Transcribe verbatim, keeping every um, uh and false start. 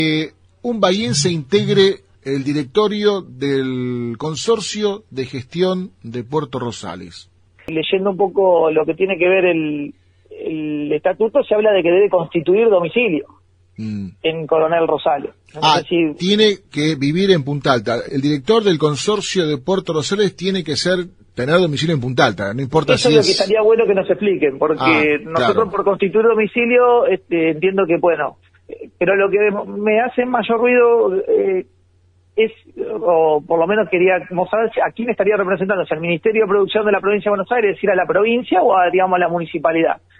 Eh, un bahiense integre el directorio del Consorcio de Gestión de Puerto Rosales. Leyendo un poco lo que tiene que ver el, el estatuto, se habla de que debe constituir domicilio mm. en Coronel Rosales. No ah, sé si... tiene que vivir en Punta Alta. El director del Consorcio de Puerto Rosales tiene que ser tener domicilio en Punta Alta, no importa Eso si es lo es... que estaría bueno que nos expliquen, porque ah, nosotros claro. por constituir domicilio este, entiendo que, bueno, pero lo que me hace mayor ruido eh, es, o por lo menos queríamos saber a quién estaría representando, si al Ministerio de Producción de la Provincia de Buenos Aires, es decir, a la provincia o a, digamos, a la municipalidad.